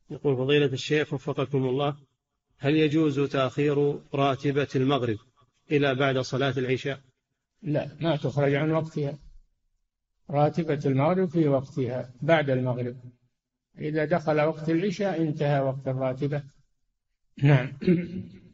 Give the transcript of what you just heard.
يقول فضيلة الشيخ وفقكم الله، هل يجوز تأخير راتبة المغرب إلى بعد صلاة العشاء؟ لا، ما تخرج عن وقتها. راتبة المغرب في وقتها بعد المغرب. إذا دخل وقت العشاء انتهى وقت الراتبة. نعم.